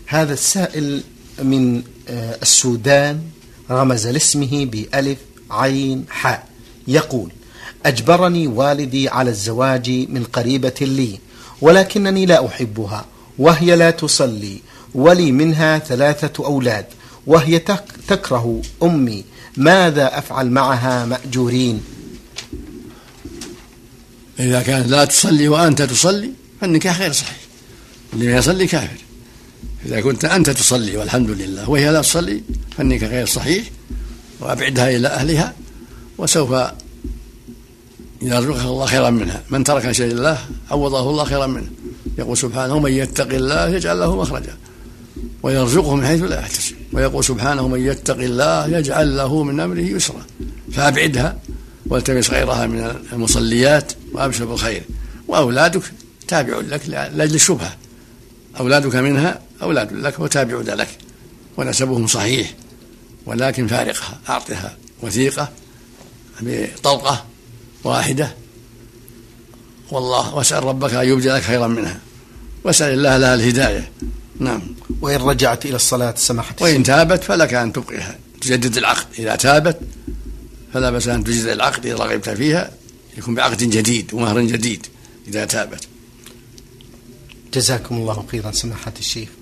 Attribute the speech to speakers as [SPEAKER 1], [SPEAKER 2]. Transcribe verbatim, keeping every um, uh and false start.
[SPEAKER 1] هذا السائل من السودان رمز لاسمه بألف عين حاء، يقول: أجبرني والدي على الزواج من قريبة لي، ولكنني لا أحبها، وهي لا تصلي، ولي منها ثلاثة أولاد، وهي تكره أمي، ماذا أفعل معها مأجورين؟
[SPEAKER 2] إذا كانت لا تصلي وأنت تصلي فالنكاح غير صحيح، اللي ما يصلي كافر. إذا كنت أنت تصلي والحمد لله وهي لا تصلي فالنكاح غير صحيح، وأبعدها إلى أهلها، وسوف يرزقها الله خيرا منها. من ترك شيء لله عوضه الله خيرا منه. يقول سبحانه: من يتق الله يجعل له مخرجا ويرزقه من حيث لا يحتسب. ويقول سبحانه: من يتق الله يجعل له من أمره يسرا. فأبعدها والتمس غيرها من المصليات وأبشر بالخير. وأولادك تابع لك لأجل الشبهة، أولادك منها أولاد لك وتابعون لك ونسبهم صحيح، ولكن فارقها، أعطها وثيقة بطلقة واحدة، والله واسأل ربك أن يبدي لك خيرا منها، واسأل الله لها الهداية. نعم.
[SPEAKER 1] وإن رجعت إلى الصلاة سمحت،
[SPEAKER 2] وإن تابت فلك أن تبقيها، تجدد العقد. إذا تابت فلا بأس أن تجدد العقد إذا رغبت فيها، يكون بعقد جديد ومهر جديد إذا تابت.
[SPEAKER 1] جزاكم الله خيرا سماحة الشيخ.